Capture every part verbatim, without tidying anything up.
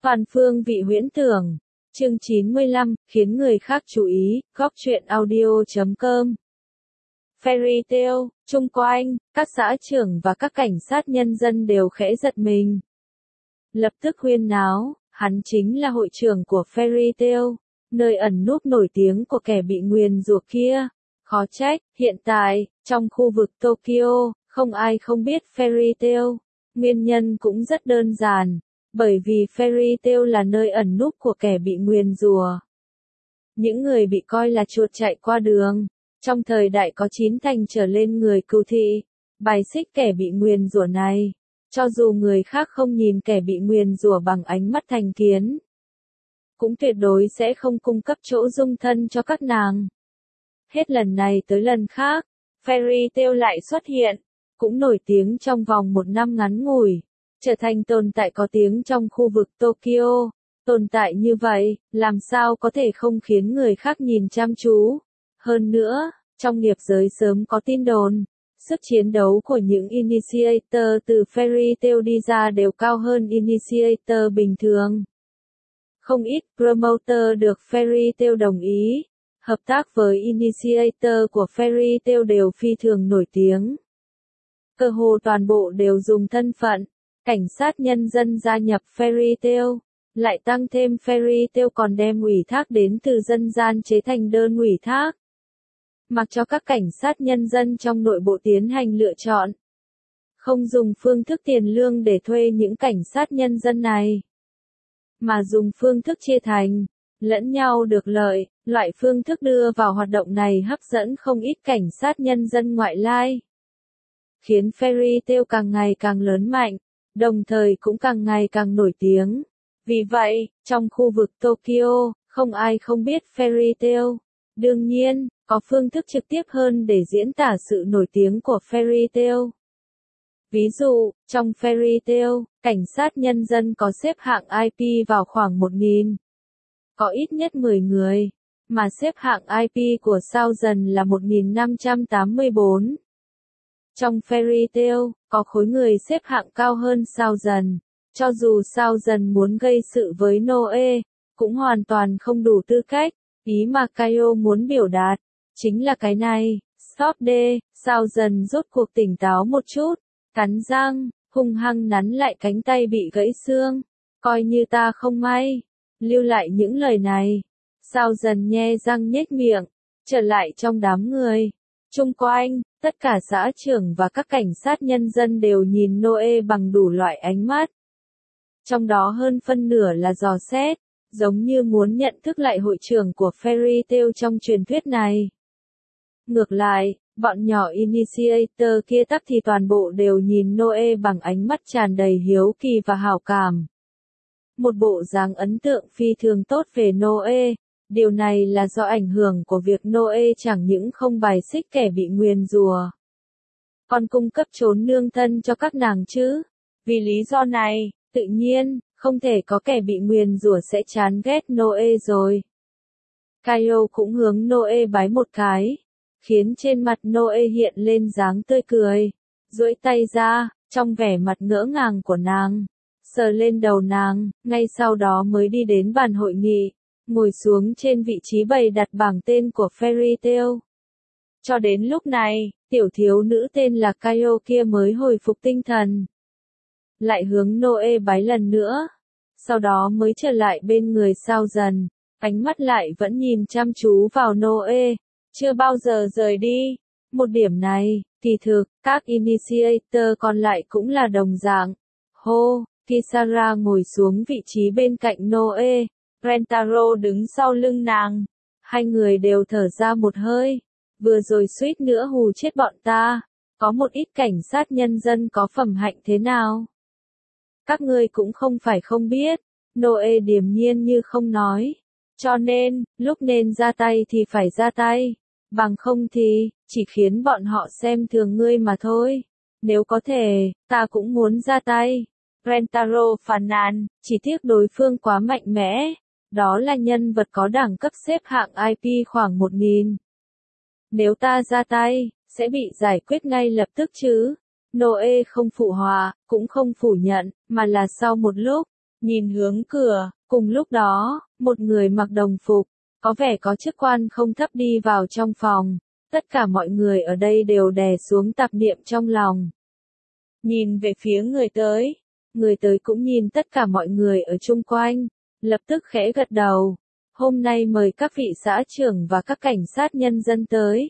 Toàn phương vị huyễn tưởng. Chương chín mươi lăm, khiến người khác chú ý, góc truyện audio chấm com. Fairy Tail, chung quanh, các xã trưởng và các cảnh sát nhân dân đều khẽ giật mình. Lập tức huyên náo, hắn chính là hội trưởng của Fairy Tail, nơi ẩn núp nổi tiếng của kẻ bị nguyền rủa kia. Khó trách, hiện tại, trong khu vực Tokyo, không ai không biết Fairy Tail. Nguyên nhân cũng rất đơn giản, bởi vì Fairy Tail là nơi ẩn núp của kẻ bị nguyền rủa. Những người bị coi là chuột chạy qua đường, trong thời đại có chín thành trở lên người cừu thị, bài xích kẻ bị nguyền rủa này, cho dù người khác không nhìn kẻ bị nguyền rủa bằng ánh mắt thành kiến, cũng tuyệt đối sẽ không cung cấp chỗ dung thân cho các nàng. Hết lần này tới lần khác, Fairy Tail lại xuất hiện, cũng nổi tiếng trong vòng một năm ngắn ngủi, trở thành tồn tại có tiếng trong khu vực Tokyo. Tồn tại như vậy, làm sao có thể không khiến người khác nhìn chăm chú. Hơn nữa, trong nghiệp giới sớm có tin đồn, sức chiến đấu của những Initiator từ Fairy Tail đi ra đều cao hơn Initiator bình thường. Không ít promoter được Fairy Tail đồng ý hợp tác với Initiator của Fairy Tail đều phi thường nổi tiếng. Cơ hồ toàn bộ đều dùng thân phận cảnh sát nhân dân gia nhập Fairy Tail, lại tăng thêm Fairy Tail còn đem ủy thác đến từ dân gian chế thành đơn ủy thác, mặc cho các cảnh sát nhân dân trong nội bộ tiến hành lựa chọn. Không dùng phương thức tiền lương để thuê những cảnh sát nhân dân này, mà dùng phương thức chia thành, lẫn nhau được lợi. Loại phương thức đưa vào hoạt động này hấp dẫn không ít cảnh sát nhân dân ngoại lai, khiến Fairy Tail càng ngày càng lớn mạnh, đồng thời cũng càng ngày càng nổi tiếng. Vì vậy, trong khu vực Tokyo, không ai không biết Fairy Tail. Đương nhiên, có phương thức trực tiếp hơn để diễn tả sự nổi tiếng của Fairy Tail. Ví dụ, trong Fairy Tail, cảnh sát nhân dân có xếp hạng i pê vào khoảng một nghìn. Có ít nhất mười người, mà xếp hạng i pê của Thousand là một nghìn năm trăm tám mươi bốn. Trong Fairy Tail, có khối người xếp hạng cao hơn Thousand. Cho dù Thousand muốn gây sự với Noe, cũng hoàn toàn không đủ tư cách. Ý mà Kaio muốn biểu đạt chính là cái này. Stop đê, Thousand rốt cuộc tỉnh táo một chút, cắn răng, hung hăng nắn lại cánh tay bị gãy xương. Coi như ta không may lưu lại những lời này. Thousand nhe răng nhếch miệng, trở lại trong đám người. Chung quanh, tất cả xã trưởng và các cảnh sát nhân dân đều nhìn Noe bằng đủ loại ánh mắt. Trong đó hơn phân nửa là dò xét, giống như muốn nhận thức lại hội trưởng của Fairy Tail trong truyền thuyết này. Ngược lại, bọn nhỏ Initiator kia tắc thì toàn bộ đều nhìn Noe bằng ánh mắt tràn đầy hiếu kỳ và hảo cảm. Một bộ dáng ấn tượng phi thường tốt về Noe. Điều này là do ảnh hưởng của việc Noe chẳng những không bài xích kẻ bị nguyền rủa, còn cung cấp chốn nương thân cho các nàng chứ. Vì lý do này, tự nhiên, không thể có kẻ bị nguyền rủa sẽ chán ghét Noe rồi. Kaio cũng hướng Noe bái một cái, khiến trên mặt Noe hiện lên dáng tươi cười, duỗi tay ra, trong vẻ mặt ngỡ ngàng của nàng, sờ lên đầu nàng, ngay sau đó mới đi đến bàn hội nghị, ngồi xuống trên vị trí bày đặt bảng tên của Fairy Tail. Cho đến lúc này, tiểu thiếu nữ tên là Kaio kia mới hồi phục tinh thần, lại hướng Noe bái lần nữa, sau đó mới trở lại bên người Thousand, ánh mắt lại vẫn nhìn chăm chú vào Noe, chưa bao giờ rời đi. Một điểm này, kỳ thực, các Initiator còn lại cũng là đồng dạng. Hô, Kisara ngồi xuống vị trí bên cạnh Noe, Rentaro đứng sau lưng nàng. Hai người đều thở ra một hơi. Vừa rồi suýt nữa hù chết bọn ta. Có một ít cảnh sát nhân dân có phẩm hạnh thế nào? Các ngươi cũng không phải không biết. Noe điềm nhiên như không nói. Cho nên, lúc nên ra tay thì phải ra tay. Bằng không thì, chỉ khiến bọn họ xem thường ngươi mà thôi. Nếu có thể, ta cũng muốn ra tay. Rentaro phàn nàn, chỉ tiếc đối phương quá mạnh mẽ. Đó là nhân vật có đẳng cấp xếp hạng i pê khoảng một nghìn. Nếu ta ra tay, sẽ bị giải quyết ngay lập tức chứ. Noe không phụ họa, cũng không phủ nhận, mà là sau một lúc, nhìn hướng cửa, cùng lúc đó, một người mặc đồng phục, có vẻ có chức quan không thấp đi vào trong phòng. Tất cả mọi người ở đây đều đè xuống tạp niệm trong lòng. Nhìn về phía người tới, người tới cũng nhìn tất cả mọi người ở chung quanh, lập tức khẽ gật đầu. Hôm nay mời các vị xã trưởng và các cảnh sát nhân dân tới.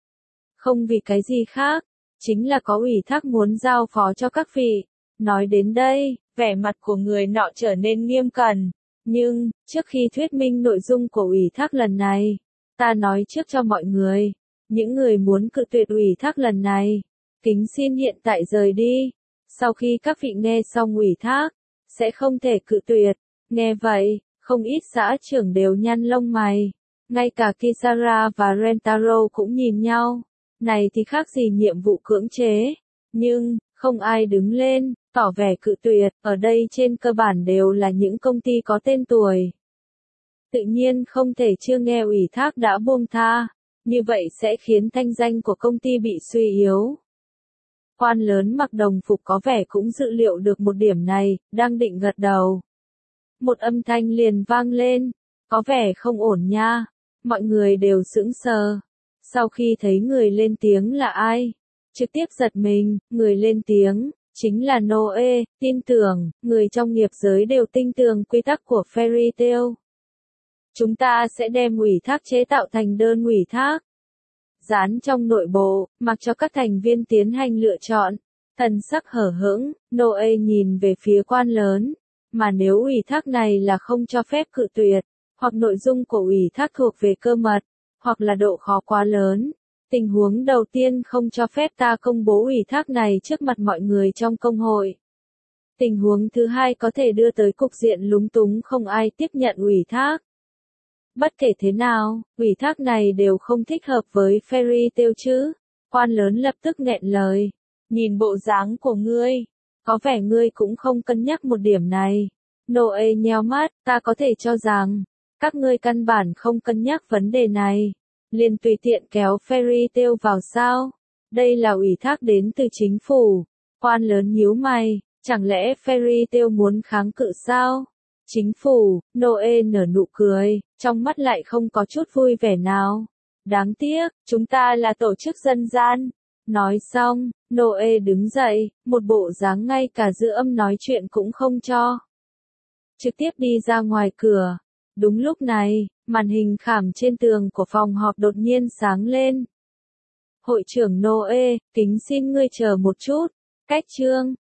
Không vì cái gì khác, chính là có ủy thác muốn giao phó cho các vị. Nói đến đây, vẻ mặt của người nọ trở nên nghiêm cẩn. Nhưng, trước khi thuyết minh nội dung của ủy thác lần này, ta nói trước cho mọi người, những người muốn cự tuyệt ủy thác lần này, kính xin hiện tại rời đi. Sau khi các vị nghe xong ủy thác, sẽ không thể cự tuyệt. Nghe vậy, không ít xã trưởng đều nhăn lông mày. Ngay cả Kisara và Rentaro cũng nhìn nhau. Này thì khác gì nhiệm vụ cưỡng chế. Nhưng, không ai đứng lên, tỏ vẻ cự tuyệt. Ở đây trên cơ bản đều là những công ty có tên tuổi. Tự nhiên không thể chưa nghe ủy thác đã buông tha. Như vậy sẽ khiến thanh danh của công ty bị suy yếu. Quan lớn mặc đồng phục có vẻ cũng dự liệu được một điểm này, đang định gật đầu. Một âm thanh liền vang lên, có vẻ không ổn nha. Mọi người đều sững sờ. Sau khi thấy người lên tiếng là ai, trực tiếp giật mình, người lên tiếng, chính là Noe. Tin tưởng, người trong nghiệp giới đều tin tưởng quy tắc của Fairy Tail. Chúng ta sẽ đem ủy thác chế tạo thành đơn ủy thác. Dán trong nội bộ, mặc cho các thành viên tiến hành lựa chọn. Thần sắc hở hững, Noe nhìn về phía quan lớn. Mà nếu ủy thác này là không cho phép cự tuyệt, hoặc nội dung của ủy thác thuộc về cơ mật, hoặc là độ khó quá lớn. Tình huống đầu tiên không cho phép ta công bố ủy thác này trước mặt mọi người trong công hội. Tình huống thứ hai có thể đưa tới cục diện lúng túng không ai tiếp nhận ủy thác. Bất kể thế nào, ủy thác này đều không thích hợp với Fairy Tail chứ. Quan lớn lập tức nghẹn lời. Nhìn bộ dáng của ngươi, có vẻ ngươi cũng không cân nhắc một điểm này. Noe nheo mắt, ta có thể cho rằng, các ngươi căn bản không cân nhắc vấn đề này. Liền tùy tiện kéo Fairy Tail vào sao? Đây là ủy thác đến từ chính phủ. Quan lớn nhíu mày, chẳng lẽ Fairy Tail muốn kháng cự sao? Chính phủ, Noe nở nụ cười, trong mắt lại không có chút vui vẻ nào. Đáng tiếc, chúng ta là tổ chức dân gian. Nói xong, Noe đứng dậy, một bộ dáng ngay cả giữ âm nói chuyện cũng không cho. Trực tiếp đi ra ngoài cửa. Đúng lúc này, màn hình khảm trên tường của phòng họp đột nhiên sáng lên. Hội trưởng Noe, kính xin ngươi chờ một chút. Cách chương